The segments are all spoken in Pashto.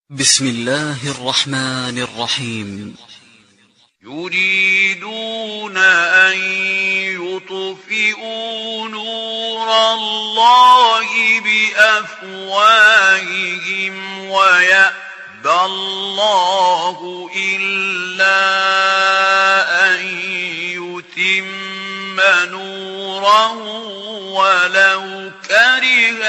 بسم الله الرحمن الرحيم. يريدون أن يطفئوا نور الله بأفواههم ويأبى الله إلا أن يتم نوره ولو كره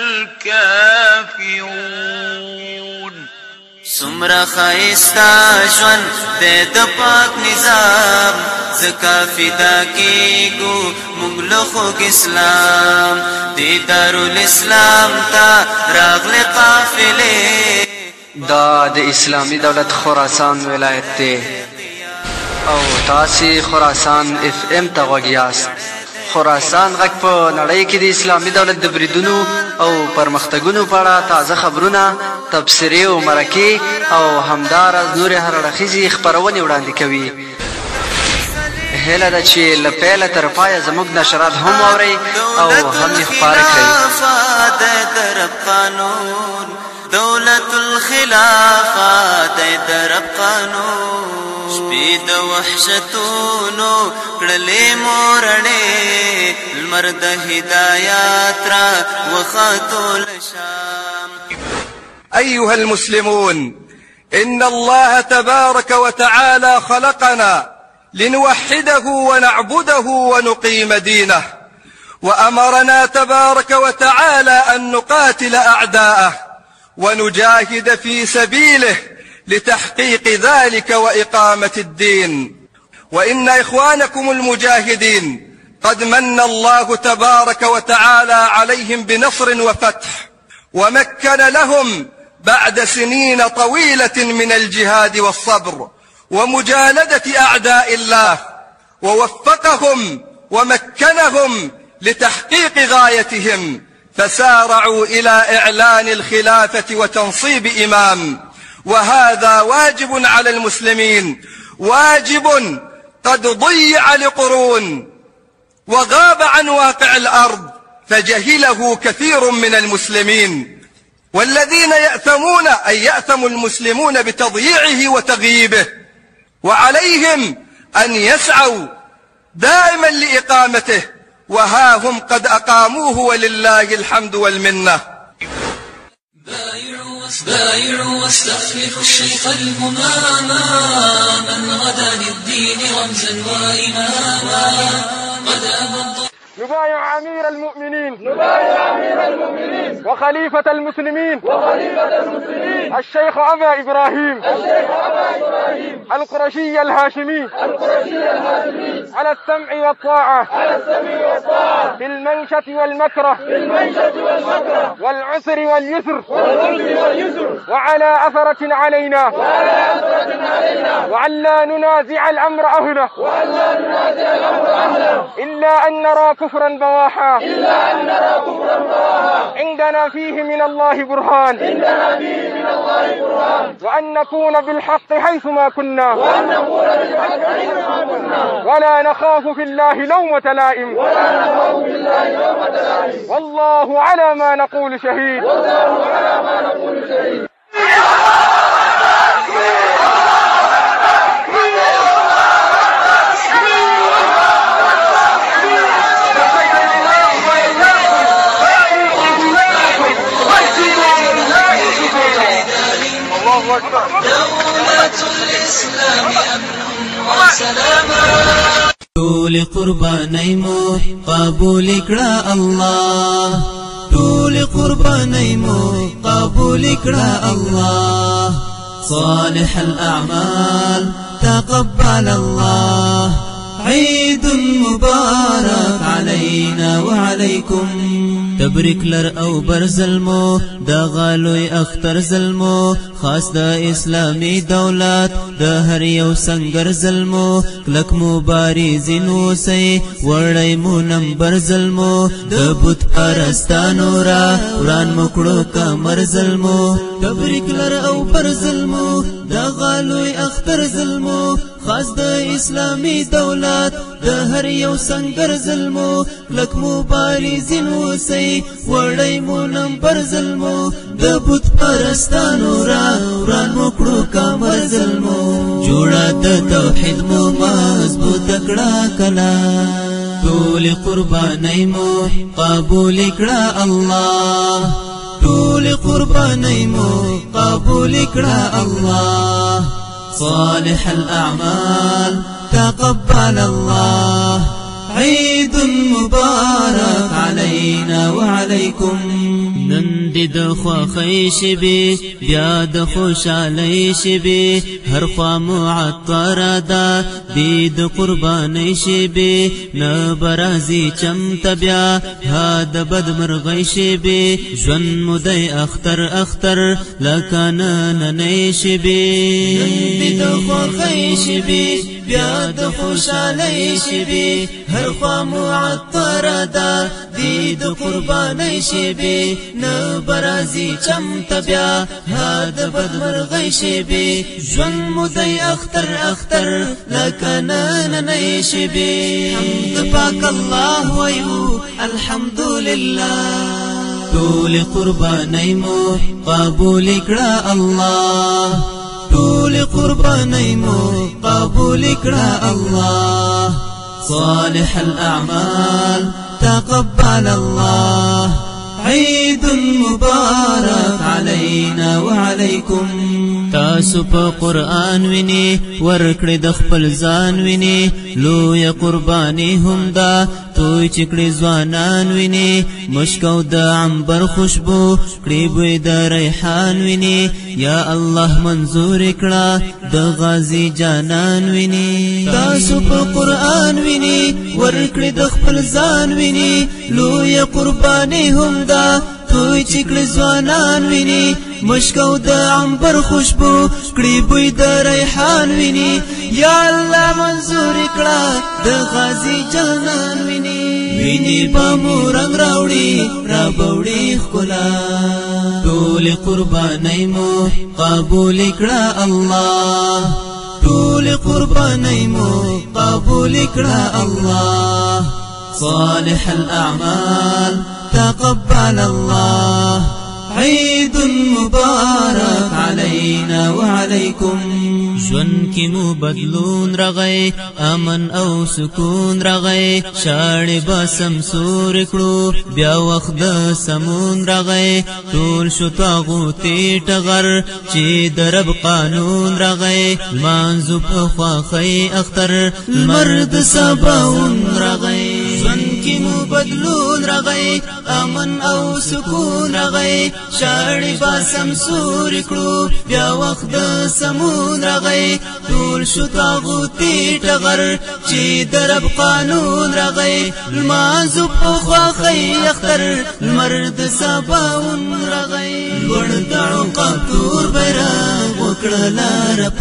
الكافرون. سمرا خائستا جوان د پاک نظام زکا فدا کیگو مغلقو اسلام دی دارالاسلام تا راغل قافلے دا د اسلامی دولت خراسان ولایت ته او تاسي خراسان اف ام ته وګیاست. خراسان غږ په نړۍ کې د اسلامي دولت د بریدونو او پرمختګونو په اړه تازه خبرونه، تبصرې او مرکې او همداراز نورې هرړخیزې خپرونې وړاندې کوي. هیله ده چې له پیله تر پایه زموږ نشرات هم واورئ او هم یې خپاره کړئ. دولت الخلافه درب قانون شپید وحشتونو کړلې مورړې المرد هدايات را وخاتل شام. أيها المسلمون، إن الله تبارك وتعالى خلقنا لنوحده ونعبده ونقيم دينه، وأمرنا تبارك وتعالى أن نقاتل أعداءه ونجاهد في سبيله لتحقيق ذلك وإقامة الدين. وإن إخوانكم المجاهدين قد من الله تبارك وتعالى عليهم بنصر وفتح، ومكن لهم بعد سنين طويلة من الجهاد والصبر ومجالدة أعداء الله، ووفقهم ومكنهم لتحقيق غايتهم، فسارعوا إلى إعلان الخلافة وتنصيب إمام. وهذا واجب على المسلمين، واجب قد ضيع لقرون وغاب عن واقع الأرض فجهله كثير من المسلمين، والذين يأثمون أي يأثم المسلمون بتضييعه وتغييبه، وعليهم أن يسعوا دائما لإقامته، وها هم قد أقاموه ولله الحمد والمنة. بايعوا واستخلفوا الشيخ الهماما من غدا للدين رمزا وإماما قد أبض. نبايع أمير المؤمنين وخليفة المسلمين الشيخ أبا إبراهيم القرشي الهاشمي على السمع والطاعة في المنشة والمكره والعسر واليسر وعلى أثرة علينا وعلى ننازع الأمر أهله إلا أن نرى كفرا بواحا عندنا فيه من الله برهان وأن نكون بالحق حيثما كنا ولا نخاف في الله لومة لائم والله على ما نقول شهيد. دولة الإسلام أمن وسلاما. ټول قرباني مو قبول کړه الله، ټول قرباني مو قبول کړه الله، صالح الأعمال تقبل الله، عيد مبارك علينا وعليكم. تبریک لر او برزلمو دا غالوی اختر زلمو خاص دا اسلامی دولت دا هر یو سنگر زلمو کلک مبارزین وسی وړی مو نمبر زلمو د بت پرستانو را وران مکړو کمر زلمو. تبریک لر او برزلمو دا غالوی اختر زلمو خاص دا اسلامی دولت د هر یو سنگر ظلمو لک مبارزین وسی وړی مو نمبر ظلمو د بت پرستانو را وران مکړو کمر ظلمو جوړه د توحید مو مضبوط کړه کلا ټول قربانای مو قبول کړه الله ټول قربانای مو قبول کړه الله صالح الاعمال تقبل الله عيد مبارك علينا وعليكم نن دې د خوښۍ شبي بیا د خوشالۍ شبي هر خوا معطره ده دې د قربانۍ شبي نه برازي چمته بیا ها د بدمرغۍ شبي ژوند مو دی اختر اختر لکه نننۍ شبي نن دې د خوښۍ شبي بیا د خوشالۍ شبي هر خوا معطره ده دې د قربانۍ شبي نه برازي چمته بیا ها د بدمرغۍ شبي ژوند مو دی اختر اختر لکه نننۍ شبي حمد پاک الله وایو الحمدلله ټول قربانۍ مو قبول کړه الله ټول قربانۍ مو قبول کړه الله صالح الاعمال تقبل الله عيد مبارك علينا وعليكم تاسو په قرآن ویني ورکړې د خپل ځان ویني لوی قرباني هم دا توي چکړې ځوانان ویني مشکو د عنبر خوشبو کړې بوی د ریحان ویني یا الله منظور کړه د غازی جانان ویني تاسو په قرآن ویني ورکړې د خپل ځان ویني لوی قرباني هم دا توي چکړې ځوانان ویني مشکو د عنبر خوشبو کړي بوی د ریحان ویني یا الله منظور کړه د غازی جانان ویني ویني په مورنګ راوړي را بوړي خلا ټول قربانای مو قبول کړه الله ټول قربانای مو قبول کړه الله صالح الاعمال تقبل الله عيد مبارك علينا وعليكم ژوند کې مو بدلون راغی امن او سکون راغی شاړې به سمسور کړو بیا وخت د سمون راغی ټول شو طاغوتي ټغر چې د رب قانون راغی لمانځو په خوښۍ اختر لمر د سباون راغی ژوند کې مو بدلون راغی امن او سکون راغی شاړې به سمسور کړو بیا وخت د سمون راغی ټول شو طاغوتي ټغر چې د رب قانون راغی لمانځو په خوښۍ اختر لمر د سباون راغی لوړ د عقاب تور بیرغ وکړه لاره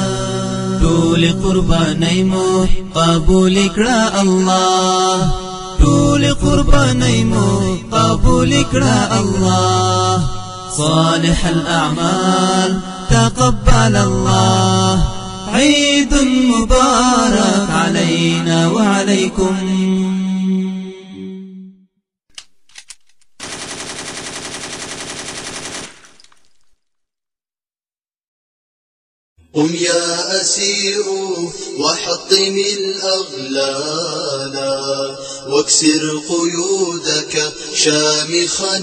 پاک ټول قربانۍ مو قبول کړه الله ټول قربانۍ مو قبول کړه الله صالح الاعمال تقبل الله عيد مبارك علينا وعليكم قم يا أسير وحطم الأغلال واكسر قيودك شامخا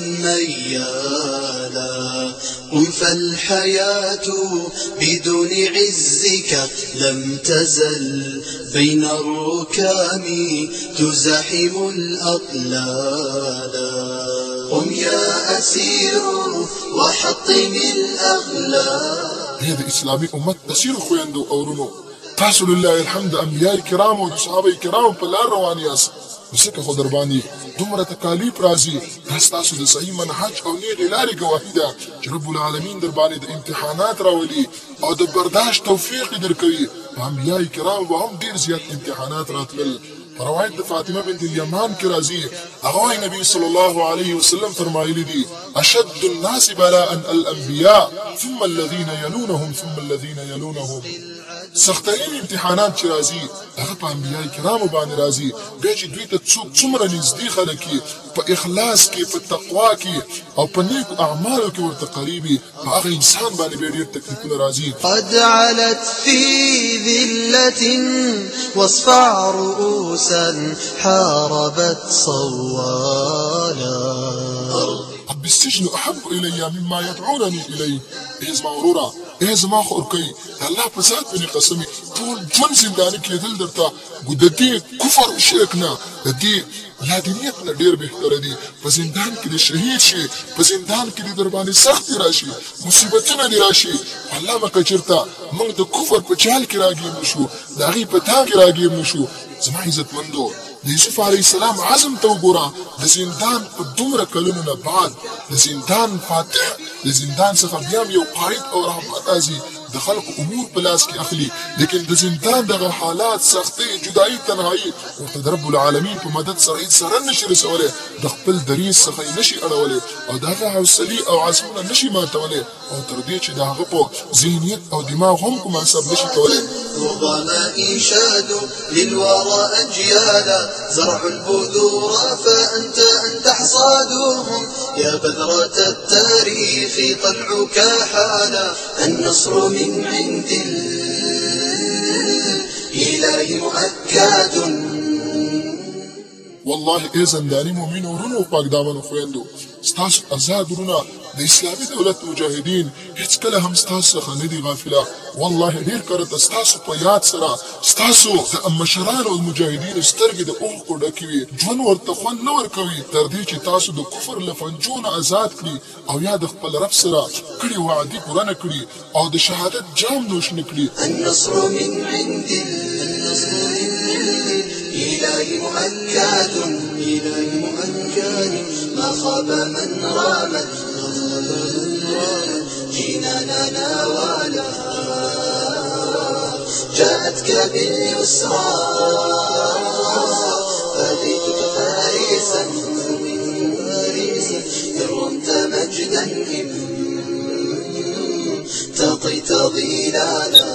ميالا قم فالحياة بدون عزك لم تزل بين الركام تزاحم الأطلال قم يا أسير وحطم الأغلال هذا إسلامي أمت تسير خويندو أورونو تاسو لله الحمد أنبياء الكرام وصحابة الكرام فلا روانياس وسكه خو در باندې دومره تکالیف راځي تاسو د صحیح منهج او نیغې لارې ګواهي ده چې رب العالمین در باندې د امتحانات راولي او د برداشت توفیق درکوي انبیاء کرام به هم ډیر زیات امتحانات راتلل روایت د فاطمه بنت الیمان کې راځي هغه نبی صلی الله علیه وسلم فرمایلی دي اشد الناس بلاء الانبیاء ثم الذين يلونهم ثم الذين يلونهم سخترین امتحانات چې راځي هغه په انبیای کرامو باندې راځي بیا چې دوی ته څومره نږدې خلک په اخلاص کې په تقوا کې او په نیکو اعمالو کې ورته قریبي هغه انسان باندې بیا ډېر تکلیفونه راځي. قد علت في ذلة واصفع رؤوسا حاربت صوالا رب السجن أحب إلي مما يدعونني إليه. إيه زما ورورا إيه زما خورکۍ الله په ذات باندې قسمي ټول ژوند زنداني کېدل درته د دې کفر او شرک نه د دې لادینیت نه ډېر بهتره دي. په زندان کې د شهید شي په زندان کې د در باندې سختي راشي مصیبتونه دې راشي الله به که چېرته موږ د کفر په چال کې راګیر نه شو د هغې په تاغ کې راګیر نه شو. زما عزتمندو د یوسف علیه السلام عزم ته وګوره د زندان په دومره کلونو نه بعد د زندان فاتح د زندان څخه بیا یو قائد او رهبر راځي د خلکو امور په لاس کې اخلي لیکن د زندان دغه حالات سختۍ جدایي تنهایي ورته د رب العالمین په مدد سره هېڅ سره نشي رسولی د خپل دریځ څخه یې نشي اړولی او د هغه حوصلې او عزمونه نشي ماتولی او تر دې چې د هغه په ذهنیت او دماغ هم کوم حساب نشي کولی. ربما شادوا للورى أجيالا زرعوا البذور فأنت حصادهم يا بذرة التاريخ طلعك حالا النصر من عند الإله مؤكد. والله ای زنداني مؤمن ورونو پاک دامنو خویندو ستاسو آزاد ورونه د اسلامي دولت مجاهدین هیڅ کله هم ستاسو څخه نه دي غافله. والله ډېر کله ستاسو په یاد سره ستاسو د مشرانو او مجاهدینو سترګې د اوښکو ډکې وي ژوند ورته خوند نه ورکوي تر دې چې تاسو د کفر له فنجونه آزاد کړي او یا د خپل رب سره کړي وعدې پوره نه کړي او د شهادت جام نوش نه کړي. النصر من عند الإله مؤكد ما خاب من رامت جنانا نوالا جاءتك باليسرى فاتيتك فارسا إن رمت مجدا إن تطيت ظلالا.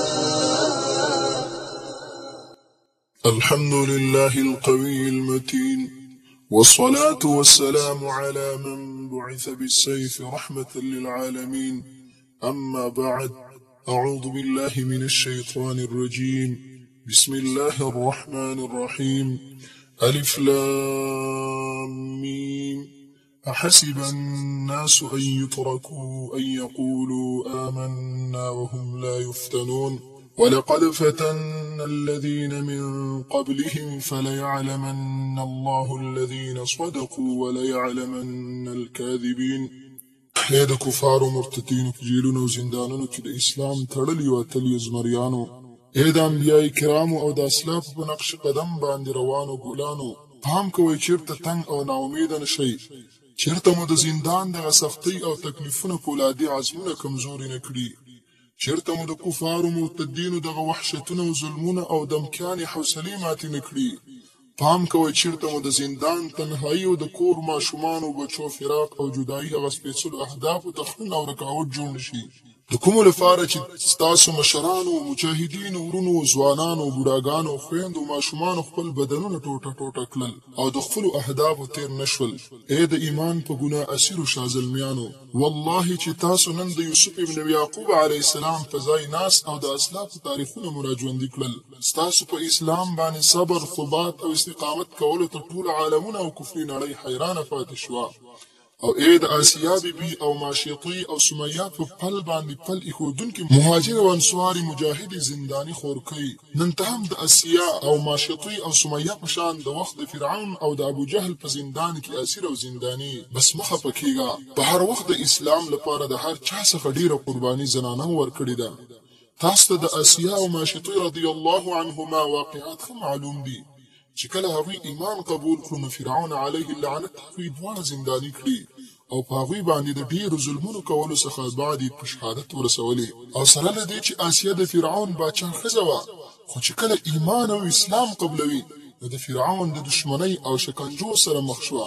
الحمد لله القوي المتين والصلاة والسلام على من بعث بالسيف رحمة للعالمين. أما بعد أعوذ بالله من الشيطان الرجيم بسم الله الرحمن الرحيم ألف لام ميم أحسب الناس أن يتركوا أن يقولوا آمنا وهم لا يفتنون ولقد فتنا الذين من قبلهم فليعلمن الله الذين صدقوا وليعلمن الكاذبين. اے د کفارو مرتدینو په جیلونو او زندانونو کې د اسلام تړلي او اتلي زمریانو اے د انبیای کرامو او د اسلافو په نقش قدم باندې روانو ګلانو پام کوئ چیرته تنګ او ناامیده نشئ چیرته مو د زندان دغه سختۍ او تکلیفونه پولادي عزمونه کمزوري نه کړي چیرته مو د کفارو مرتدینو دغه وحشتونه او ظلمونه او دمکیانې حوصلې ماتې نه کړي پام کوئ چیرته مو د زندان تنهایي او د کور ماشومانو بچو فراق او جدایي هغه سپېڅلو اهدافو ته خنډ او رکاوټ جوړ نه شي د کومو لپاره چې ستاسو مشرانو مجاهدینو ورونو ځوانانو بوډاګانو خویندو ماشومانو خپل بدنونه ټوټه ټوټه کړل او د خپلو اهدافو تیر نشول. ای د ایمان په ګناه اسیرو شازلمیانو والله چې تاسو نن د یوسف ابن یعقوب علیه السلام په ځای ناست او د اسلافو تاریخونه مو راژوندي کړل ستاسو په اسلام باندې صبر ثبات او استقامت کولو ته ټول عالمونه او کفري نړۍ حیرانه پاتې شوه او اې د آسیا بیبي او ماشطي او سمیه په پل باندې پل ایښودونکي مهاجر او انصاري مجاهد زنداني خورکۍ نن ته هم د آسیا او ماشطي او سمیه په شان د وخت د فرعون او د ابو جهل په زندان کې اسیر او زنداني بس مخه پکېږه په هر وخت د اسلام لپاره د هر چا څخه ډیره قرباني زنانه ورکړې ده. تاسو ته د آسیا او ماشطي رضی الله عنهما واقعات هم معلوم دي چې کله هغوی ایمان قبول کړو نو فرعون علیه اللعنت هغوی دواړه زنداني کړي او په هغوی باندې د ډېرو ظلمونو کولو څخه بعد یې په شهادت ورسولي او سره له دې چې آسیا د فرعون باچا ښځه وه خو چې کله ایمان او اسلام قبلوي نو د فرعون د دشمنۍ او شکنجو سره مخ شوه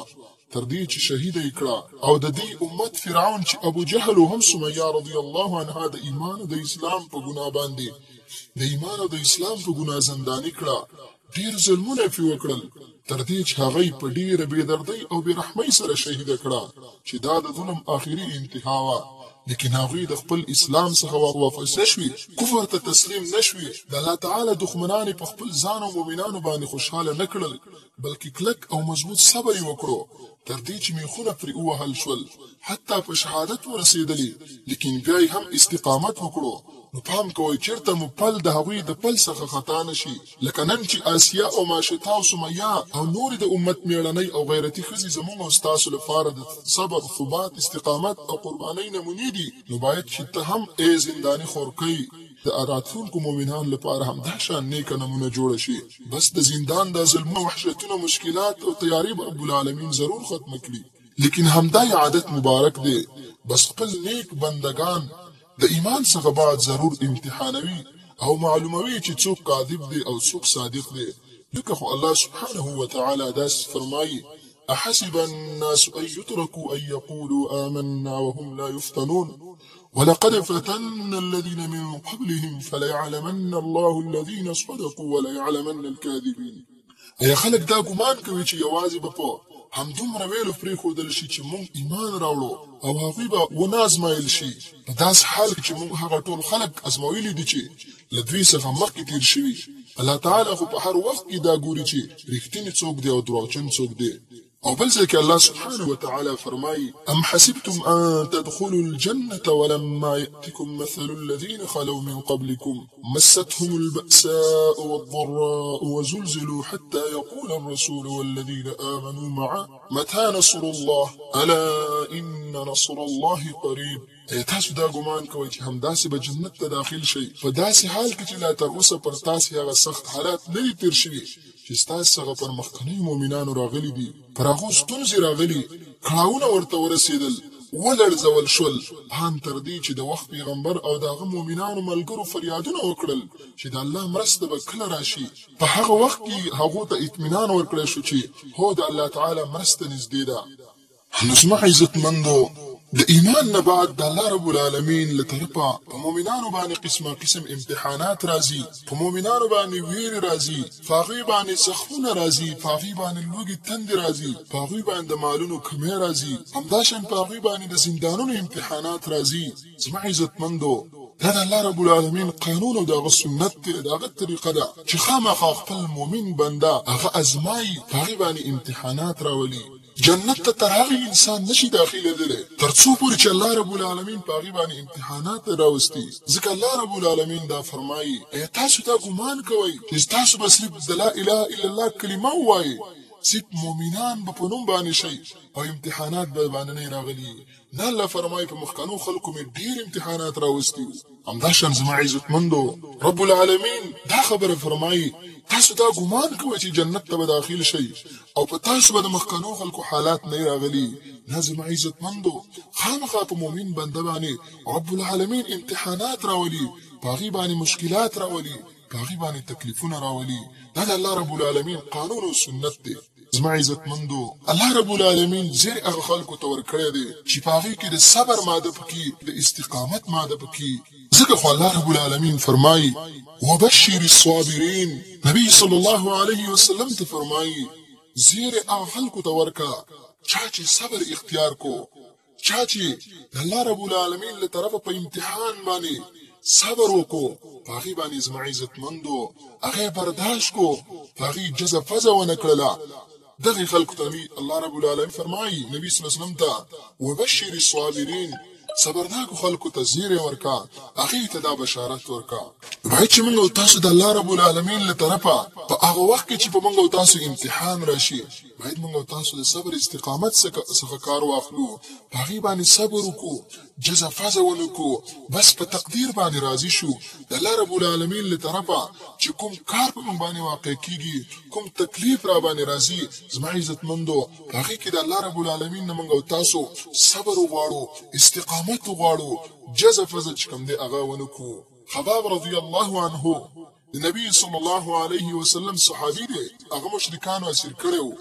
تر دې چې شهید یې کړه او د دې امت فرعون چې ابو جهل هم سمیه رضی الله عنها د ایمان او د اسلام په ګناه باندې د ایمان او د اسلام په ګناه زنداني کړه ډیر ظلمونه پې وکړل تر دې چې هغه په ډیره بېدردۍ او بېرحمۍ سره شهیده کړه چې دا د ظلم آخري انتها وه لیکن هغوی د خپل اسلام څخه واپس نشوي کفر ته تسلیم نشوي د الله تعالی دښمنان په خپل ځان او مؤمنانو باندې خوشحاله نه کړل بلکې کلک او مضبوط صبر یې وکړو تر دې چې میخونه پرې ووهل شول حتی په شهادت ورسېدلې لیکن بیا هم استقامت وکړو نو پام کوئ چېرته مو پل د هغوی د پل څخه خطا نشي لکه نن چې آسیا او ماشطه او سمیه او نورې د امت میړنۍ او غیرتي ښځې زموږ او ستاسو لپاره د صبر ثبات استقامت او قربانۍ نمونې دي نو باید چې ته هم ای زنداني خورکۍ د راتلونکو مؤمنانو لپاره هم دا شان نیکه نمونه جوړه شي بس د زندان د ظلمونو وحشتونو مشکلات او تیاری به رب العالمین ضرور ختم کړي لیکن همدا عادت مبارک دی بس خپل نیک بندگان د ایمان څخه بعد ضرور امتحانوي او معلوموي چې څوک کاذب دی او څوک صادق دی لکه خو الله سبحانه وتعالى داس فرمایي احسب الناس ان يتركوا ان يقولوا آمنا وهم لا يفتنون ولقد فتنا الذين من قبلهم فليعلمن الله الذين صدقوا وليعلمن الكاذبين اي خلق دا ګمان کوي چې یوازې به په همدومره ویلو پرېښودل شي چې موږ ایمان راوړو او هغوی به ونازمایل شي په داسې حال کې چې موږ هغه ټول خلک ازمویلي دي چې له دوی څخه مخکې تېر شوي الله تعالی خو په هر وخت کې دا ګوري چې رښتینی څوک دی او دروغجن څوک دی او بل ځای کې الله سبحانه وتعالى فرمایي ام حسبتم ان تدخلوا الجنة ولما يأتكم مثل الذين خلوا من قبلكم مستهم البأساء والضراء وزلزلوا حتى يقول الرسول والذين آمنوا معه متى نصر الله ألا إن نصر الله قريب تاسو دا ګمان کوئ چې همداسې به جنت ته داخل شئ په داسې حال کې چې لا تر اوسه پر تاسې هغه سخت حالات نه دي تېر شوي چې ستاسو څخه پر مخکنیو مؤمنانو راغلي دي پر هغو ستونزې راغلي کړاوونه ورته ورسېدل ولړزول شول ان تر دې چې د وخت پیغمبر او د هغه مؤمنانو ملګرو فریادونه وکړل چې د الله مرسته به کله راشي په هغه وخت کې هغو ته اطمینان ورکړی شو چې هو د الله تعالی مرسته نږدې ده نو زما عزتمندو د ایمان نه بعد د الله رب العالمین له طرفه په مؤمنانو باندې قسمه قسم امتحانات راځي په مؤمنانو باندې ویرې راځي په هغوی باندې زخمونه راځي په هغوی باندې لوږې تندې راځي په هغوی باندې د مالونو کمی راځي همداشان په هغوی باندې د زندانونو امتحانات راځي زما عزتمندو دا د الله رب العالمین قانون او د هغه سنت دی د هغه طریقه ده چې خامخا خپل مؤمن بنده هغه ازمایي په هغې باندې امتحانات راولي جنت ته تر هغه انسان نشي داخلېدلی تر څو پورې چې الله رب العالمین په هغې باندې امتحانات راوستي ځکه الله رب العالمین دا فرمایي ایا تاسو دا ګمان کوئ چې تاسو به صرف د لا اله الا الله کلمه ووایئ صرف مؤمنان به په نوم باندې شئ او امتحانات به باندې نه راغلي نه الله فرمایي په مخکنو خلکو مې ډېر امتحانات راوستي همداشان زما عزتمندو رب العالمین دا خبره فرمایي تاسو دا ګمان کوئ چې جنت ته به داخل شئ او په تاسو به د مخکنو خلکو حالات نه راغلي نه زما عزتمندو خامخا په مؤمن بنده باندې رب العالمین امتحانات راولي په هغې باندې مشکلات راولي په هغې باندې تکلیفونه راولي دا د الله رب العالمین قانون او سنت دی زما عزتمندو الله رب العالمین زیر هغه خلکو ته ورکړی دی چې په هغې کې د صبر ماده پکې د استقامت ماده پکې ځکه خو الله رب العالمین فرمایي وبشر الصابرین نبی صلی الله علیه وسلم ته فرمایي زیر هغه خلکو ته ورکړه چا چې صبر اختیار کو چا چې د الله رب العالمین له طرفه په امتحان باندې صبر وکړو په هغې باندې زما عزتمندو هغې برداشت کو په هغې جزه فزه ونه کړله دغې خلکو ته الله رب العالمین فرمایي نبي صلی الله علیه وسلم ته وبشر الصابرین صبرناکو خلکو ته زیری ورکا هغې ته دا بشارت ورکا باید چې موږ او تاسو د الله رب العالمین له طرفه په هغه وخت کې چې په موږ او تاسو امتحان راشي باید موږ او تاسو د صبر استقامت څخه کار واخلو په هغې باندې صبر وکړو جزه فزه ونه کړو بس په تقدیر باندې راضي شو د الله رب العالمین له طرفه چې کوم کار په موږ باندې واقع کېږي کوم تکلیف را باندې راځي زما عزتمندو په هغې کې د الله رب العالمین نه موږ او تاسو صبر وغواړو استقامت وغواړو جزه فزه چې کوم دی هغه ونه کړو خباب رضی الله عنه د نبي صلی الله علیه وسلم صحابي دی هغه مشرکانو اسیر کړی و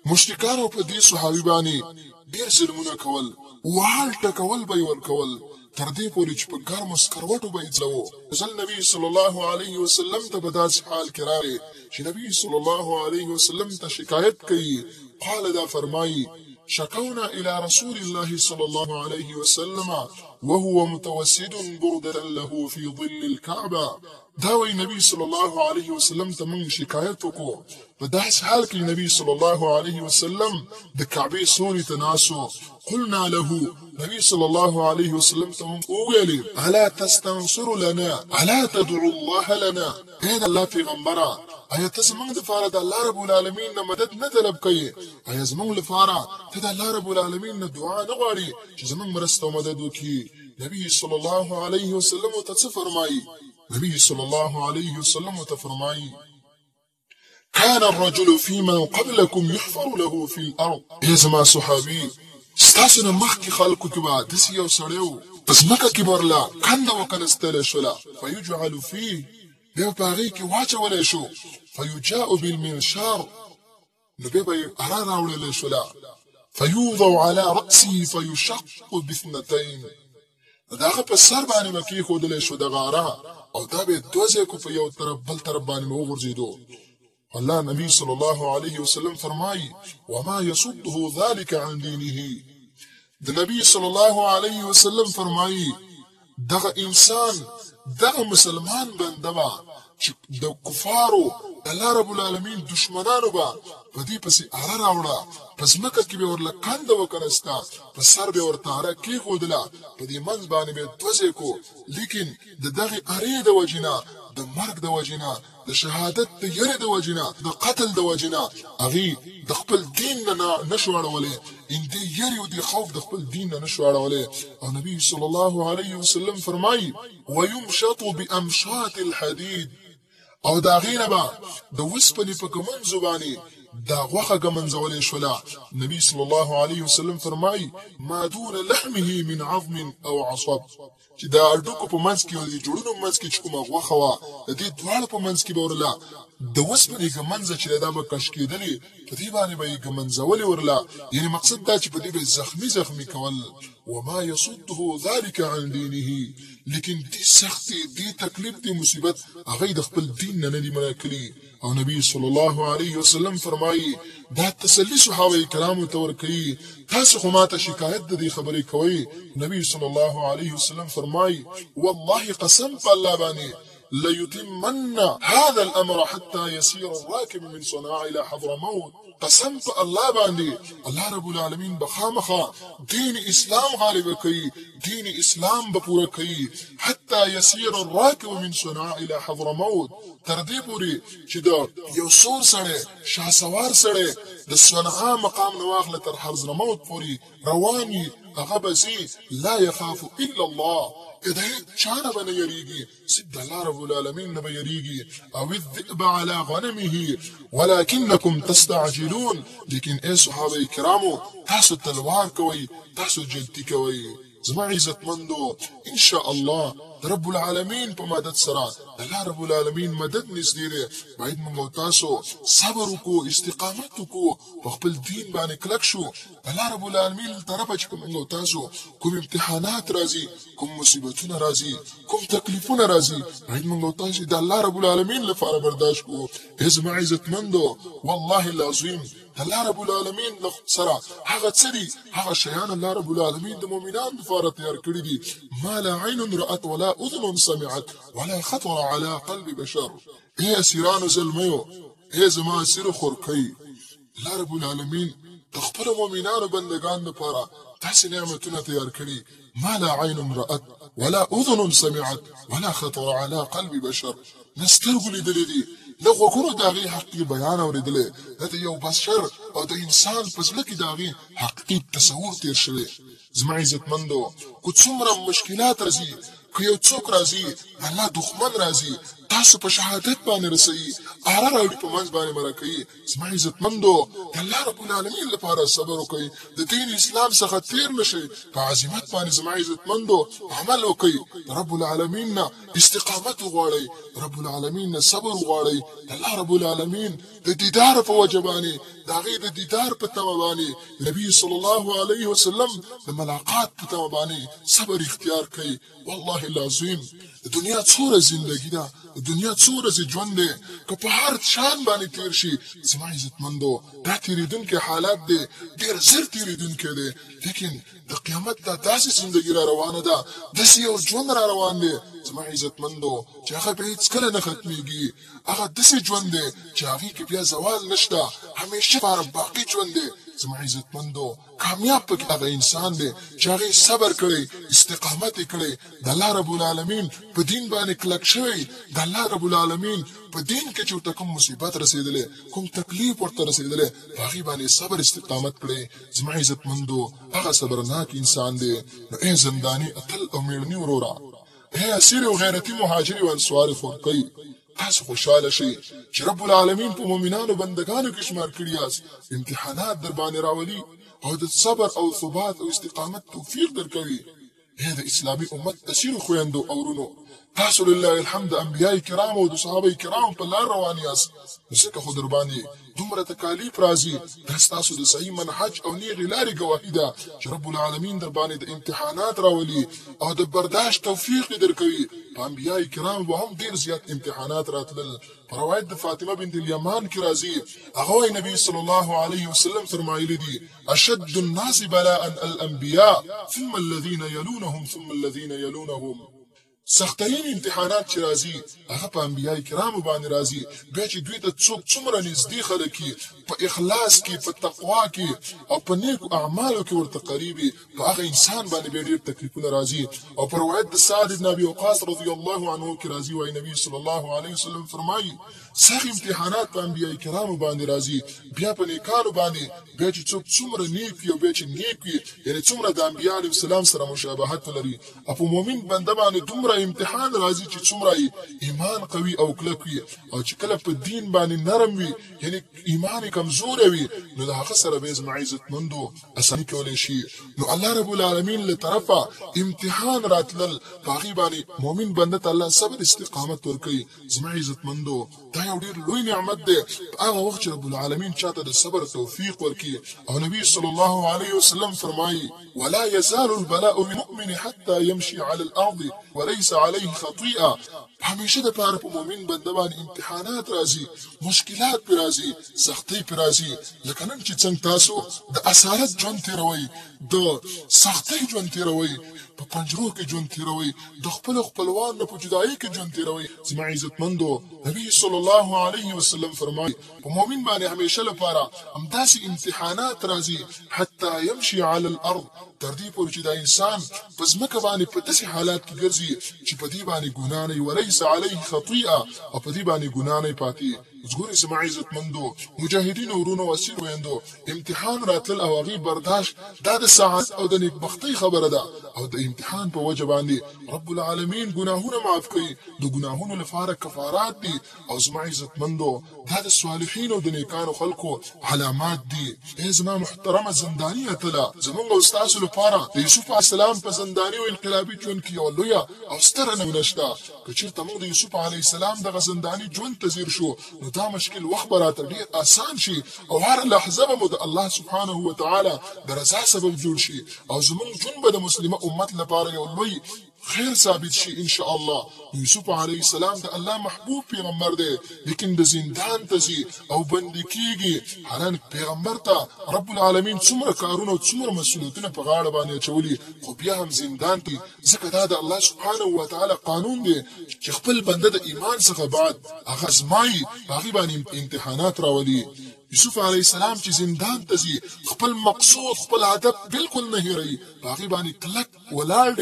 مشرکانو په دې صحابي باندې ډېر ظلمونه کول، وال ټکول به یې ورکول، تر دې پورې چې په ګرمو سکروټو به یې ځلوو. ځل نبي صلی الله علیه وسلم ته په داسې حال کې راغی چې نبي صلی الله علیه وسلم ته شکایت کوي. قال دا فرمایي شكونا إلى رسول الله صلى الله عليه وسلم وهو متوسد بردة له في ظل الكعبة. داوي نبي صلى الله عليه وسلم تمن شكايتكو بداس حالك النبي صلى الله عليه وسلم دكعبي سوري تناسو. قلنا له نبي صلى الله عليه وسلم تمن قولي ألا تستنصر لنا ألا تدعو الله لنا. هذا الله في غنبرا ایا ته زمونږ لپاره د الله رب العالمین نه مدد نه طلب کوي؟ ایا زمونږ لپاره ته د الله رب العالمین نه دعا نه غواړي چې زمونږ مرسته او مدد وکړي؟ نبی صلی الله علیه وسلم ته څه فرمایي؟ نبی صلی الله علیه وسلم ته فرمایي كان الرجل في من قبلكم يحفر له في الارض. ای زما صحابي ستاسو نه مخکې خلکو کې به داسې یو سړی و په ځمکه کې برله کنده وکنستلی شوله فیجعل فيه بیا پاغي کې واچولې شو فيجاء بالمنشار نو بیا به ارا راوړل شولا فيوضع على رأسه فيشق باثنتين. داغه په سر باندې مکی خودلې شو د غاره او دا به دوزه کو په یو طرف بل طرف باندې وګرځیدو. الله نبی صلی الله علیه وسلم فرمایي وما يصده ذلك عن دينه. د نبی صلی الله علیه وسلم فرمایي دغه انسان دغه مسلمان بندبا چې د کفارو الله رب العالمین دشمنانو با په دې پسې اره راوړه پس مکه کې به ورله کنده وکنستا په سر به ورته اره کې خودله په دې منځ باندې به دوزې کو لیکن د دغه اره د وجینا د مرګ د وجینا د شهادت د یره د وجینا د قتل د وجینا هغه د خپل دین نه نشو اړولې ان دې یره او د خوف د خپل دین نه نشو اړولې. او نبی صلی الله علیه وسلم فرمایي ويمشط بامشاط الحديد. او دا غینه با د وسپنې په کومن زبانی دا غوخه ګمنځولې شولا. نبی صلی الله علیه وسلم فرمایي ما دون لحمه من عظم او عصب. چې دا اډوکو په منځ کې او د جوړونو منځ کې چې کومه غوخه وا د دې دواړو په منځ کې به ورلا د وسپنې ګمنځ چې دا به کش کېدلې په دې باندې به ګمنځولې ورلا. یعنی مقصد دا چې په دې به زخمی کول. وما يصده ذلك عن دينه. لیکن دې سختي دې تکلیف دې مصیبت هغه د خپل دین نه دی منع کړی. او نبی صلی الله علیه وسلم فرمایي دا تسلی صحابه کرامو ته ورکړي تاسو خو ماته شکایت د دې خبرې کوي. نبی صلی الله علیه وسلم فرمایي والله قسم بالله باندې ليتمن هذا الامر حتى يسير الراكب من صنعاء الى حضرموت. قسم په الله باندې الله رب العالمین بخامخه دین اسلام غالب کوي دین اسلام به پوره کوي حتى يسير الراكب من صنعاء الى حضرموت. تر دې پورې چې دا یو سور سره شاسوار سره د صنعاء مقام نواخله تر حضرموت پورې رواني هغه بزي لا يخاف الا الله. اذا چانه بنه یریږي سید الله رب العالمین نه یریږي. او الذئب على غنمه ولكنكم تستعجلون. لیکن ای صحابه کرامو تاسو تلوار کوي تاسو جلتی کوي. زما عزت مندو ان شاء الله رب العالمین په مدد سره الله رب العالمین مدد نږدې دی. باید موږ تاسو صبر وکړو استقامت وکړو په خپل دین باندې کلک شو. الله رب العالمین طرفه چې موږ تاسو کوم امتحانات راځي کوم مصیبتونه راځي کوم تکلیفونه راځي باید موږ تاسو د الله رب العالمین لپاره برداشت کوو. زما عزت مندو والله العظیم الله رب العالمین سره هغه څری هغه شیان الله رب العالمین د مؤمنانو لپاره تیار کړی دي ما لا عین رأت ولا اذن سمعت ولا خطر على قلب بشر. ای اسیرانو ظلمیو ای زما اسیر خورکی الله رب العالمین د خپل مؤمنانو بندگان لپاره داسې نعمتونه تیار کړي ما لا عین رأت ولا اذن سمعت ولا خطر على قلب بشر. نسترګو لیدلې دي له غوږونو د هغې حقیقي بیان اورېدلی د یو بشر او د انسان په زړه کې د هغې حقیقي تصور تېر شوی. زما عزتمندو که څومره مشکلات راځي که یو څوک راځي الله دښمن راځي تاسو په شهادت باندې رسي اره راوړي په منځ باندې مرکه زما عزتمندو د الله رب العالمین لپاره صبر وکړئ د دین اسلام څخه تیر نشئ په عزمت باندې زما عزتمندو عمل وکړئ رب العالمین نه استقامت وغواړئ رب العالمین نه صبر وغواړئ الله رب العالمین د دیدار په وجه باندې د هغې د دیدار په تمه باندې نبی صلی الله علیه وسلم د ملاقات په تمه باندې صبر اختیار کړئ والله العظیم د دنیا څوره زندگی ده د دنیا څوره ژوند دی که په هر شان باندې تیر شي زما عزتمندو دا تیریدونکي حالات دی ډېر زر تیریدونکی دی لیکن د قیامت دا داسې زندگی را روانه ده داسې یو ژوند را روان دی زما عزتمندو چې هغه به هیڅکله نه ختمیږي هغه داسې ژوند دی چې هغې کې بیا زوال نشته همیشه لپاره باقي ژوند دی زما عزتمندو کامیاب پکې هغه انسان دی چې هغې صبر کړی استقامت یې کړی د الله رب العالمین په دین باندې کلک شوی د الله رب العالمین په دین کې چې ورته کوم مصیبت رسېدلی کوم تکلیف ورته رسېدلی په هغې باندې صبر استقامت کړی زما عزتمندو هغه صبرناک انسان دی نو ای زنداني اتل او میړني وروره ای اسیر او غیرتي مهاجري او انصاري خورکۍ تاسو خوشاله شئ چې رب العالمین په مؤمنانو بندگانو کې شمار کړي یاست امتحانات در باندې راولي او د صبر او ثبات او استقامت توفیق درکوي ای د اسلامي امت اسیرو خویندو او ورونو تاسو لله الحمد انبیاء کرام او د صحابه کرام په لار روان یاست ځکه خو در باندې دومره تکالیف راځي دا ستاسو د صحیح منهج او نیغې لارې ګواهي ده چې رب العالمین در باندې د امتحانات راولي او د برداشت توفیق یې درکوي په انبیاء کرام به هم ډېر زیات امتحانات راتلل په روایت د فاطمه بنت الیمان کې راځي هغه وایي نبي صلی الله علیه وسلم فرمایلی دي اشد الناس بلاء الانبیاء ثم الذين يلونهم ثم الذين يلونهم سختین امتحانات چې راځي هغه په انبیاء کرامو باندې راځي بیا چې دوی ته څوک څومره نږدې خلک په اخلاص کې په تقوا کې او په نیکو اعمالو کې ورته قریبي په هغه انسان باندې بیا ډېر تکلیفونه راځي او په روایت د سعد بن ابي وقاص رضی الله عنه کې راځي وایي نبی صلی الله علیه وسلم فرمایي سخت امتحانات په انبیاء کرامو باندې راځي بیا په نیکانو باندې بیا چې څوک څومره نیک وي او بیا چې نیک وي یعنې څومره د انبیاء علیهم السلام سره مشابهت لري او په مؤمن بنده باندې دومره امتحان راځي چې څومره ایمان قوي او کلک وي او چې کله په دین باندې نرم وي یعنی ایمان کمزور وي نو د هغه سره به زما عزتمندو اساني کولی شي نو الله رب العالمین له طرفه امتحان راتلل په هغې باندې مؤمن بنده ته الله صبر استقامت ورکوي زما عزتمندو دا یو ډېر لوی نعمت دی په هغه وخت چې رب العالمین چاته د صبر توفیق ورکوي او نبی صلی الله علیه وسلم فرمایي ولا يزال البلاء بالمؤمن حتى يمشي على الارض وليس عليه خطيئه همیشه د پاره په مؤمن بنده باندې امتحانات راځي مشکلات پر راځي سختۍ پر راځي لکه نن چې څنګه تاسو د اسارت ژوند تیروئ د سختۍ ژوند تیروئ په پنجرو کې ژوند تیروئ د خپل خپلوان نه په جدایۍ کې ژوند تیروئ زما عزتمندو نبی صلی الله علیه وسلم فرمایي په مؤمن باندې همیشه لپاره همداسې امتحانات راځي حتی یمشي علی الارض تر دې پورې چې دا انسان په ځمکه باندې په داسې حالات کې ګرځي چې په دې باندې ګناه نه وي وليس علیه خطیئه او په دې باندې ګناه نه پاتې زګوري زما عزتمندو مجاهدین ورونو اسیر ویندو امتحان راتل او هغې برداشت دا د سعادت او د نیکبختۍ خبره ده او د امتحان په وجه باندې رب العالمین ګناهونه معاف کوي د ګناهونو لپاره کفارات دي او زما عزتمندو دا د صالحینو د نیکانو خلکو علامات دي ای زما محترمه زنداني اتله زمونږ او ستاسو لپاره د یوسف علیه السلام په زنداني او انقلابي ژوند کې یوه لویه او ستره نمونه شته که چېرته موږ د یوسف علیه السلام دغه زنداني ژوند ته ځیر شو نو دا مشکل وخت به راته ډېر اسان شي او هره لحظه به مو د الله سبحانه وتعالی د رضا سبب جوړ شي او زموږ ژوند به د مسلمه امت لپاره یو لوی خیر ثابت شي ان شاء الله یوسف علیه السلام د الله محبوب پیغمبر دی لیکن د زندان ته ځي او بندي کېږي حالان پیغمبر ته رب العالمین څومره کارونه او څومره مسؤلیتونه په غاړه باندې اچولي خو بیا هم زندان کې ځکه دا د الله سبحانه وتعالی قانون دی چې خپل بنده د ایمان څخه بعد هغه ازمایي په هغې باندې امتحانات راولي یوسف علیه السلام چې زندان ته ځي خپل مقصود خپل هدف بالکل نه هیروي په هغې باندې کلک ولاړ دی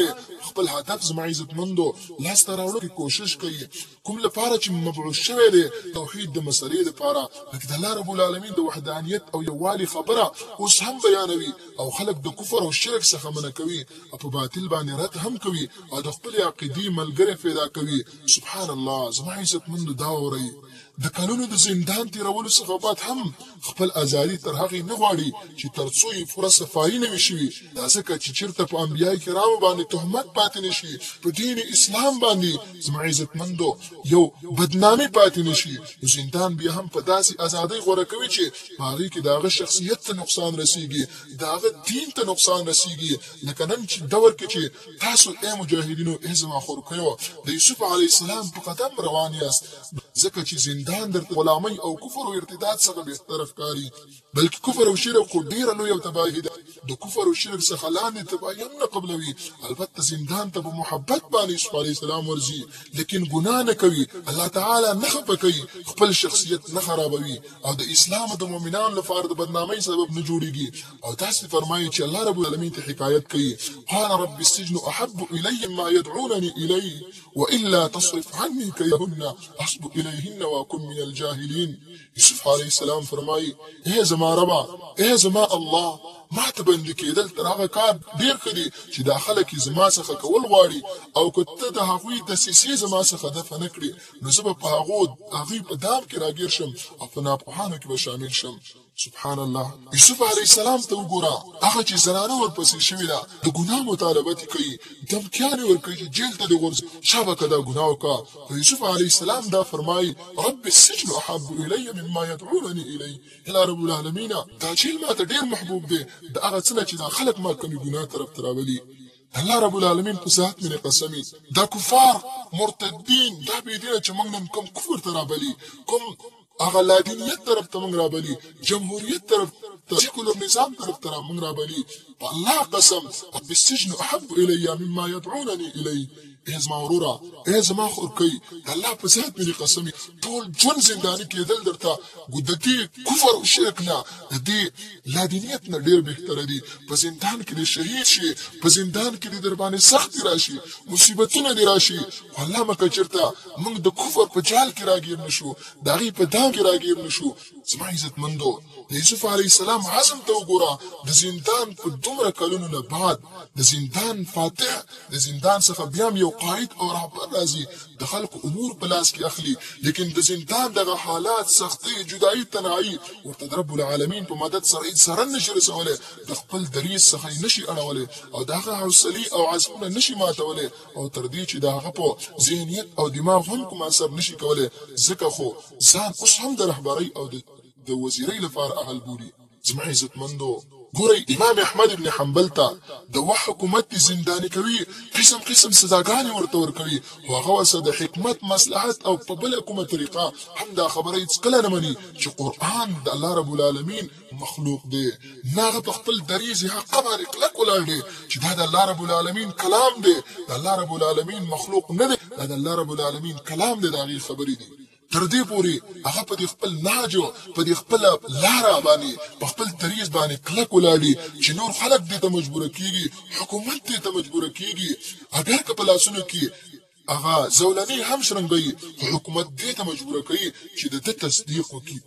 خپل هدف زما عزتمندو لاس ته راوړو کې کوشش کوي کوم لپاره چې مبعوث شوی دی توحید د مسلې لپاره لکه د الله رب العالمین د وحدانیت او یووالي خبره اوس هم بیانوي او خلک د کفر او شرک څخه منع کوي او په باطل باندې رد هم کوي او د خپل عقیدې ملګری پیدا کوي سبحان الله زما عزتمندو دا اوري د قانون د زندان تیرولو څخه بعد هم خپل ازادي تر هغه نه غواړي چې ترڅو یې پوره صفایي نه وشي دا ځکه چې چیرته په انبیای کرامو باندې تهمت پاتې نشي په دین اسلام باندې زما عزتمندو یو بدنامي پاتې نشي زندان بیا هم په داسې ازادۍ غوړه کوي چې هغه کې داغه شخصیت ته نقصان رسیږي داغه دین ته نقصان رسیږي لکه نن چې دور کې چې تاسو مجاهدینو زما خورکیو د یوسف علی السلام په قدم روان یاست ځکه چې زندان در غلامۍ او کفر او ارتداد څخه به طرفکاری بلکې کفر او شرک خو ډیر لوی او تباہی ده د کفر او شرک څخه لاندې تباہی هم نه قبلوي البته زندان ته په محبت باندې یوسف علی السلام ورځي لیکن ګناه نه کوي الله تعالی نه خفه کوي خپل شخصیت نه خرابوي او د اسلام د مؤمنانو لپاره د بدنامۍ سبب نه جوړيږي او تاسو فرمایي چې الله رب العالمین ته حکایت کوي قال رب السجن احب الي مما يدعونني اليه والا تصرف عني كيدهن اصب اليهن واكن من الجاهلين یوسف علیہ السلام فرمایي اے زما ربا اے زما الله ما ته بند کېدل تر هغه کار ډیر کړي چې داخله کې زما څخه کول غواړي او کته د هغوی د سیسي زما څخه دفع نه کړي نو زه په هغه په دام کې راګیر شم او په ناپوهانو کې به شامل شم سبحان الله یوسف علیہ السلام ته وګوره هغه چې زنانه ورپسې شوې ده د ګناه مطالبه کوي دمکیانې ورکوي چې جیل ته د غورځ شابه دا ګناه وکړه یوسف علیہ السلام دا فرمایي رب السجن احب الي مما يدعونني اليه الى رب العالمین دا جیل ما ته ډیر محبوب دی د هغه څه چې دا خلک ما کومي ګناه طرف تراولي الله رب العالمین په ذات مې قسمی دا کفار مرتدین دا به دي چې موږ نن کوم کفر ترابلی کوم اغه لادینیت طرف ته موږ رابلی جمهوریت طرف ته سیکولر نظام طرف ته موږ رابلی الله قسم بالسجن احب الي مما يدعونني اليه ازما اورورا ازما خورکی الله په ذات مې قسمی ټول ژوند زندانی کېدل درته ګدتی کفر او شرک نه دې لادینیت نه ډیر بهتر دي په زندان کې شهید شي په زندان کې در باندې سخت راشي مصیبتونه دي راشي الله مکه چرته موږ د کفر په جال کې راګیر نشو دغه په دام کې راګیر نشو زما عزت مندو یوسف علی السلام عزم ته وګوره د زندان په دومره کلونو نه بعد د زندان فاتح د زندان څخه بیا یو قائد او رهبر راځي د خلکو امور په لاس کې اخلي لیکن د زندان دغه حالات سختي جدایي تنهایی ورته رب العالمین په مدد سره نشي رسوله د خپل دریس څخه نشي اړوله او دغه حوصله او عزم نشي ماتوله او تر دې چې دغه په ذهنیت او دماغ هم کوم اثر نشي کوله ځکه خو ځان اوس هم د رهبری او د وزیرۍ لپاره اهل بولي زما عزت مندو ګورئ امام احمد ابن حنبل ته د حکومت زنداني کوي قسم قسم سزاګانې ورته ورکوي هغه وسه د حکمت مصلحت او په بل کومه طریقه هم دا خبره هیڅ کله نه مني چې قران د الله رب العالمین مخلوق دی ناغه په خپل دریز حق باندې کلک ولاړ دی چې دا د الله رب العالمین کلام دی د الله رب العالمین مخلوق نه دی دا د الله رب العالمین کلام دی دا غي خبرې دي تر دې پوري هغه په خپل ناجو په خپل لار باندې په خپل طریق باندې کلک ولاړی چې نور خلک دې ته مجبور کیږي حکومت دې ته مجبور کیږي اگر که په لاسونو کې هغه زولنی هم شرنګي حکومت دې ته مجبور کوي چې د تصدیق وکړي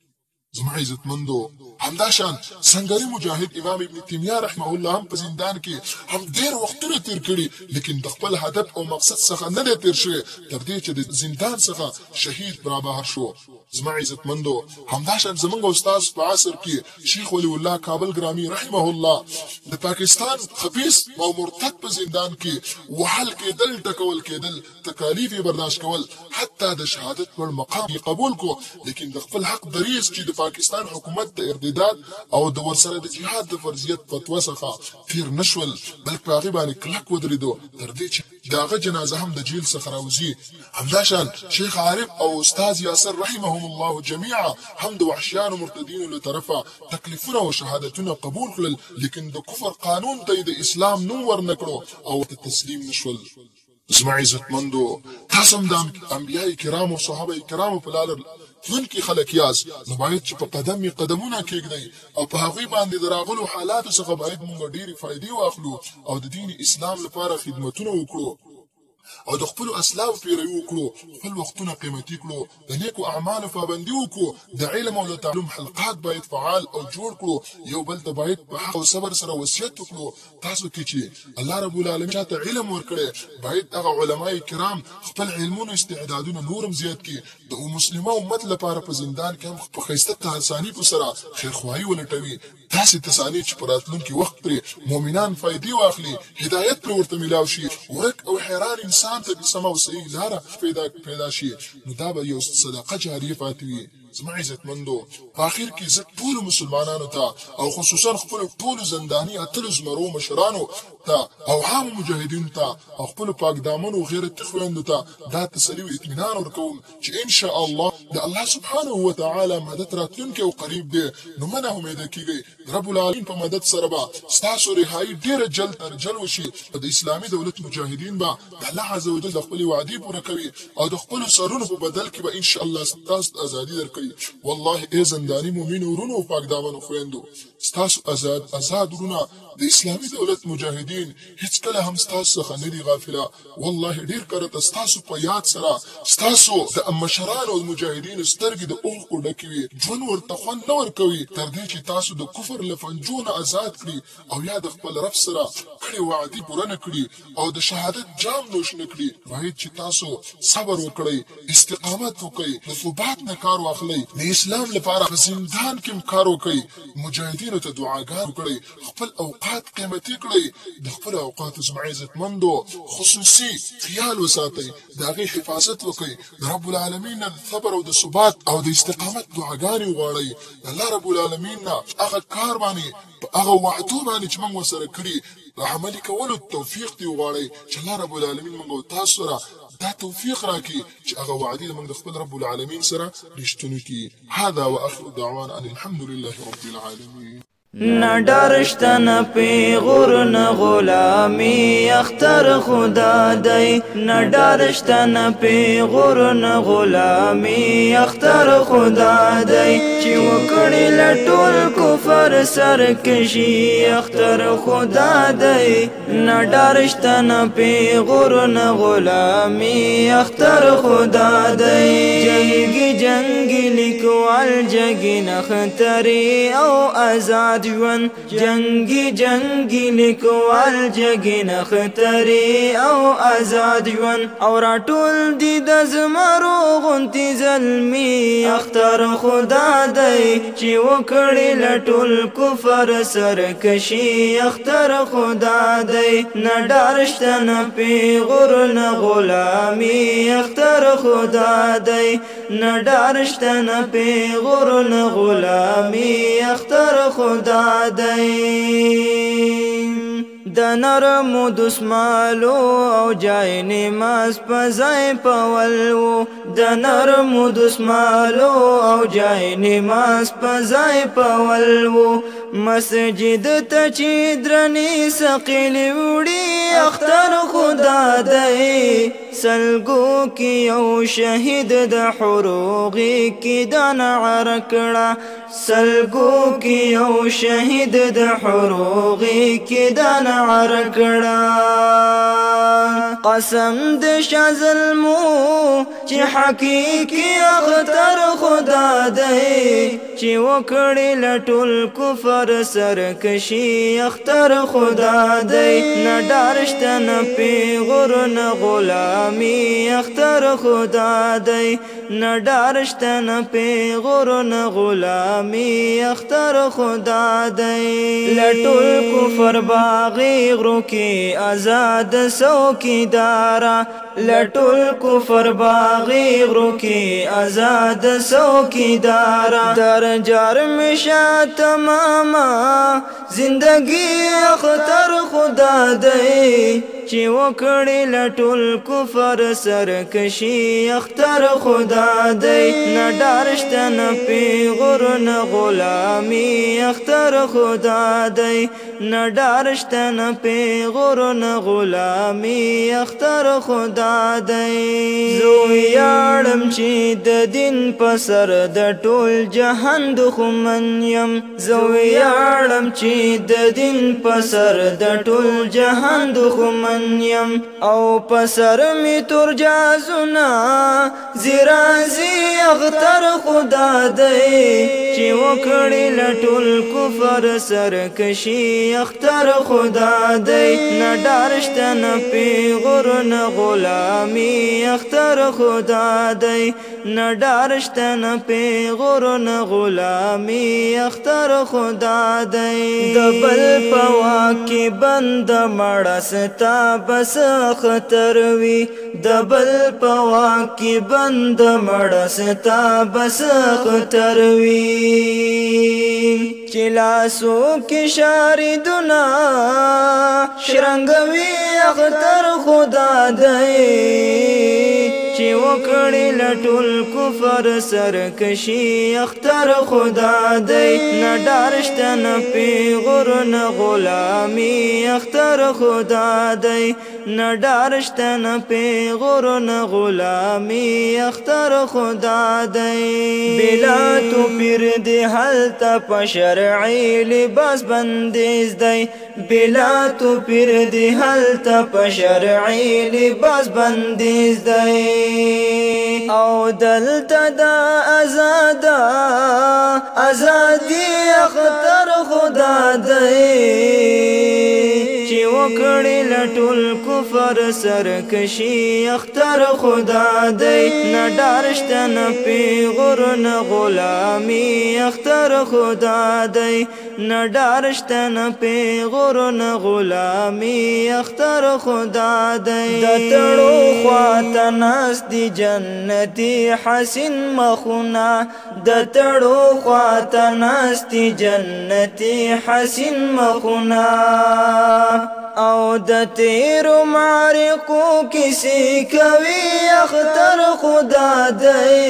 زما عزت مندو همداشان سنگری مجاهد امام ابن تیمیه رحمه الله هم په زندان کې هم ډیر وختونه تیر کړي لیکن د خپل هدف او مقصد څخه نه تیر شوی تر دې چې د زندان څخه شهید را بهر شو زما عزت مندو همداشان زمونږ استاد په عصر کې شیخ ولی الله کابل ګرامی رحمه الله د پاکستان خبيث او مرتد په زندان کې وحل کېدل ټکول کېدل تکالیف برداشت کول حتی د شهادت پر مقام قبول کو لیکن د خپل حق دریس چې د پاکستان حکومت ته ارتداد او د ورسره د جهاد د فرضیت فتوا څخه تیر نشول بلکې په هغه باندې کلک ودرېدو تر دې چې داغه جنازه هم د جیل څخه راوځي همداشان شیخ عارف او استاد یاسر رحمهم الله جميعا هم د وحشیان مرتدین له طرفه تکلیفونه او شهادتونه قبول کړل لیکن د کفر قانون ته د اسلام نوم ورنکړو او تسلیم نشول زما عزت مندو تاسو د انبیای کرام او صحابه کرام په لار تلونکي خلک یاست نو باید چې په قدمونه کېږدئ او په هغوی باندې د راغلو حالاتو څخه باید موږ ډېرې فایدې واخلو او د دین اسلام لپاره خدمتونه وکړو او د خپل اسلاف پیروي وکړو خپل وختونه قیمتي کړو د نیکو اعمالو پابندي وکړو د علم او تعلم حلقات باید فعال او جوړ کړو یو بل ته باید په حق او صبر سره وصیت وکړو تاسو کې چې الله رب العالمین ته علم ورکړي باید هغه علماء کرام خپل علمونو استعدادونه نورم زیات کړي د مسلمه امت لپاره په زندان کې هم په خیسته تاسانی په سره خیرخواهی ولټوي تاسو تسانی چې پراتلونکي وخت پر مؤمنان فائدې واخلي هدایت پر ورته ملاو شي ورک او حیران انسان ته سم او صحیح لار پیدا شي نو دا به یو صدقه جاریه پاتې وي زما عزت مندو په اخر کې زه ټول مسلمانانو ته او خصوصا خپل ټول زنداني اتل زمرو مشرانو ته او عام مجاهدینو ته او خپل پاک دامنو غیرت خويندو ته دا تسلی او اطمینان ورکوم چې ان شاء الله د الله سبحانه و تعالی مدد راتلونکي او قریب دی نو منه امید کیږي رب العالمین په مدد سره به ستاسو رهایی ډیره جلد تر جلو شي د اسلامي دولت مجاهدین به الله عز وجل خپل وعده پوره کوي او د خپل سرونو په بدل کې به ان شاء الله ستاسو ازادي درکړي والله ای زندانی مومن ورونو او پاک دامنو خويندو ستاسو آزاد ورونه د اسلامي دولت مجاهدین هیڅ کله هم ستاسو څخه نه دي غافله والله ډیر کړه ستاسو په یاد سره ستاسو د مشرانو او مجاهدین سترګې د اوخ کو ډکوي ژوند ورته خوند نه ورکوي تر دې چې تاسو د کفر لفنجونه آزاد کړي او یا د خپل رب سره کړي وعده پوره نه کړي او د شهادت جام نوش نه کړي باید چې تاسو صبر وکړئ استقامت وکړئ د ثبات نه کار واخلئ د اسلام لپاره په زندان کې کار وکړئ مجاهدینو ته دعاګانې وکړئ خپل اوقات قیمتي کړئ د خپل اوقات زما عزت مندو خصوصي خیال وساتئ د هغې حفاظت وکړئ د رب العالمین د صبر او د ثبات او د استقامت دعاګانې وغواړئ الله رب العالمین نه هغه کار باندې هغه وعدو باندې چې موږ ورسره کړي د عملي کولو توفیق دی وغواړئ چې الله رب العالمین موږ او تاسو سره دا توفیق راکړي چې هغه وعدې موږ د خپل رب العالمین سره رښتونې کړي هذا واخر دعوانا ان الحمد لله رب العالمین نه ډارشته نه پیغور نه غلامی اختر خدا دی نه ډارشته نه پیغور نه غلامی اختر خدا دی چې وکړي لټول کفر سرکشي اختر خدا دی نه ډارشته نه پیغور نه غلامی اختر خدا دی جنگي لیکوال جګی نختری او آزاد ژوند جنگي لیکوال جګی نختری او آزاد ژوند او راټول دي د زمرو غونتی زلمی اختر خدا دی چې وکړي لټول کفر سرکشي اختر خدا دی نه ډارشته نه پیغور نه غلامی اختر خدا دی نه ډارشته نه پیغور نه غلامی اختر خدا دی د نرمو دسمالو او جای نماز پزای پولو د نرمو دسمالو او جای نماز پزای پولو مسجد ته چې درنې ثقیل وړي اختر خدا دی سلګو کې یو شهید د حروغي کې د نعر کړه سلګو کې یو شهید د حروغي کې د نعر کړه قسم د شازلمو چې حقيقي اختر خدا دی چې وکړي لټول کفر سرکشي اختر خدا دی نه ډارشته نه پیغور نه غلامی اختر خدا دی نه ډارشته نه پیغور نه غلامی اختر خدا دی لټول کفر باغی غرو کې آزاد څوکیدارا لټول کفر باغی غرو کې آزاد څوکیدارا در جرم شا تماما زندگی اختر خدا دی چې وکړي لټول کفر سرکشي اختر خدا دی نه ډارشته نه پیغور نه غلامي اختر خدا دی نه ډارشته نه پیغور نه غلامي اختر خدا دی زه ویاړم چې د دین په سر د ټول جهان دښمن یم زه ویاړم چې د دین په سر د ټول جهان دښمن یم او په سر می تور جازونه زیرازي اختر خدا دی چې وکړي لټول کفر سرکشي اختر خدا دی نه ډارشته نه پیغور نه غلامي اختر خدا دی نه ډارشته نه پیغور نه غلامي اختر خدا دی د بل په واکې بند مړه ستا بس خطر وي د بل په واکې بند مړه ستا بس خطر وي چې لاسو کې شاردونه شرنګوي اختر خدا دی چې وکړي لټول کفر سرکشي اختر خدا دی نه ډارشته نه پیغور نه غلامي اختر خدا دی نه ډارشته نه پیغور نه غلامي اختر خدا دی بلا تو پیر دی هلته په شرعي لباس بندیز دی بلا تو پیر دی هلته په شرعي لباس بندیز دی او دلته دا ازادي اختر خدا دی چې وکړي لټول کفر سرکشي اختر خدا دی نه ډارشته نه پیغور نه غلامي اختر خدا دی نه ډارشته نه پیغور نه غلامي اختر خدا دی د تړو خواته ناست دی جنتي حسین مخونه د تړو خواته ناست دی جنتي حسین مخونه او د تیرو معرکو کسی کوي اختر خدا دی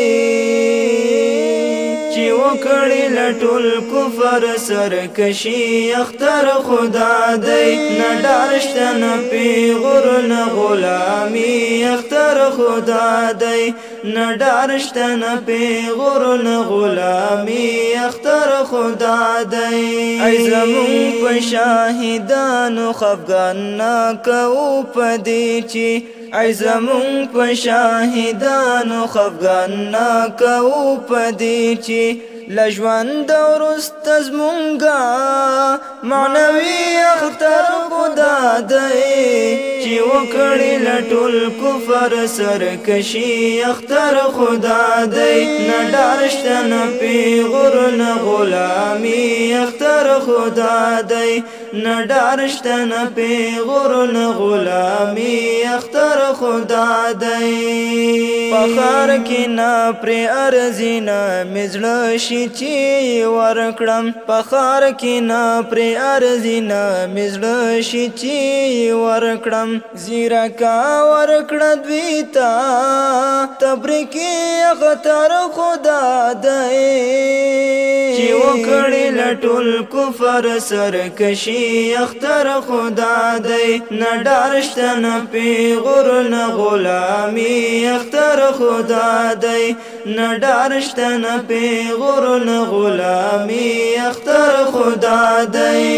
چې وکړي لټول کفر سرکشي اختر خدا دی نه ډارشته نه پیغور نه غلامي اختر خدا دی نه ډارشته نه پیغور نه غلامي اختر خدا دی ای زمون په شاهدانو خفګان نه کوو پدې چې ای زمون په شاهدانو خفګان نه کوو پدې چې لژوند ورست زمونږه معنوي اختر خدا دی چې وکړي لټول کفر سرکشي اختر خدا دی نه ډارشته نه پیغور نه غلامي اختر خدا دی نه ډارشته نه پیغور نه غلامي اختر خدا دی فخر کې نه پر ارزي نه مزړه شي چې ورکړم فخر کې نه پر ارزي نه مزړه شي چې ورکړم زیرکا ورکړه دوی ته تبریکي اختر خدا دی چې وکړي لټول کفر سرکشي اختر خدا دی نه ډارشته نه پیغور نه غلامي اختر خدا دی نه ډارشته نه پیغور نه غلامي اختر خدا دی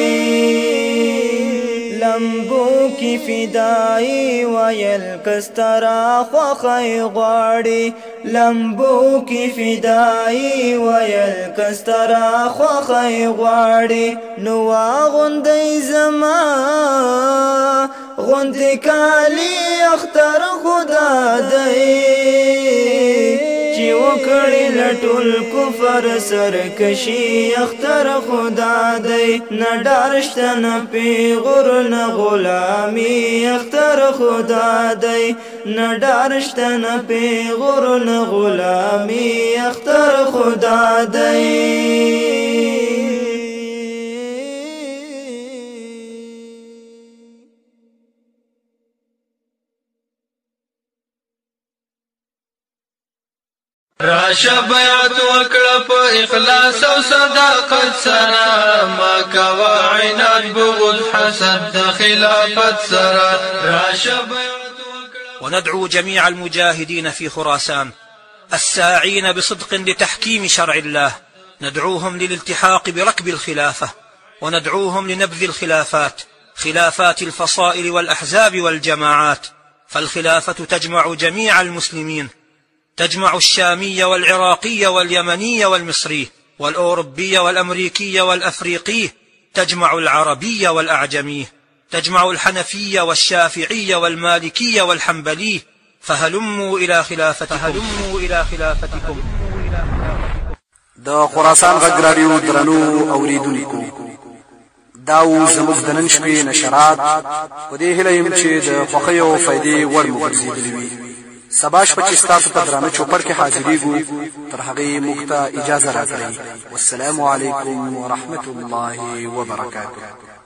لمبو کی فدائی ویل کسترا خوخی غواړي لمبو کی فدائی ویل کسترا خوخی غواړي نو غوندې زما غوندې کالی اختر خدا دی چې وکړي لټول کفر سرکشي اختر خدا دی نه ډارشته نه پیغور نه غلامي اختر خدا دی نه ډارشته نه پیغور نه غلامي اختر خدا دی راشه بیعت وکړه په اخلاص او صداقت سره ما کوه عناد بغض حسد د خلافت سره راشه وندعو جميع المجاهدين في خراسان الساعين بصدق لتحكيم شرع الله ندعوهم للالتحاق بركب الخلافة وندعوهم لنبذ الخلافات خلافات الفصائل والأحزاب والجماعات فالخلافة تجمع جميع المسلمين تجمع الشامي والعراقي واليمني والمصري والأوروبي والأمريكي والأفريقي تجمع العربي والأعجمي تجمع الحنفي والشافعي والمالكي والحنبلي فهلموا إلى خلافتكم د خراسان غږ راډیو درنو اوریدونکو دا زموږ د نن شپې نشرات په دې هیله یم چې د خوښۍ او فایدې وړ مو ګرځېدلي وي سبا شپه چې ستاسو په درانه چوپړ کې حاضرېږو تر هغې موږ ته اجازه راکړئ والسلام علیکم ورحمة الله وبرکاته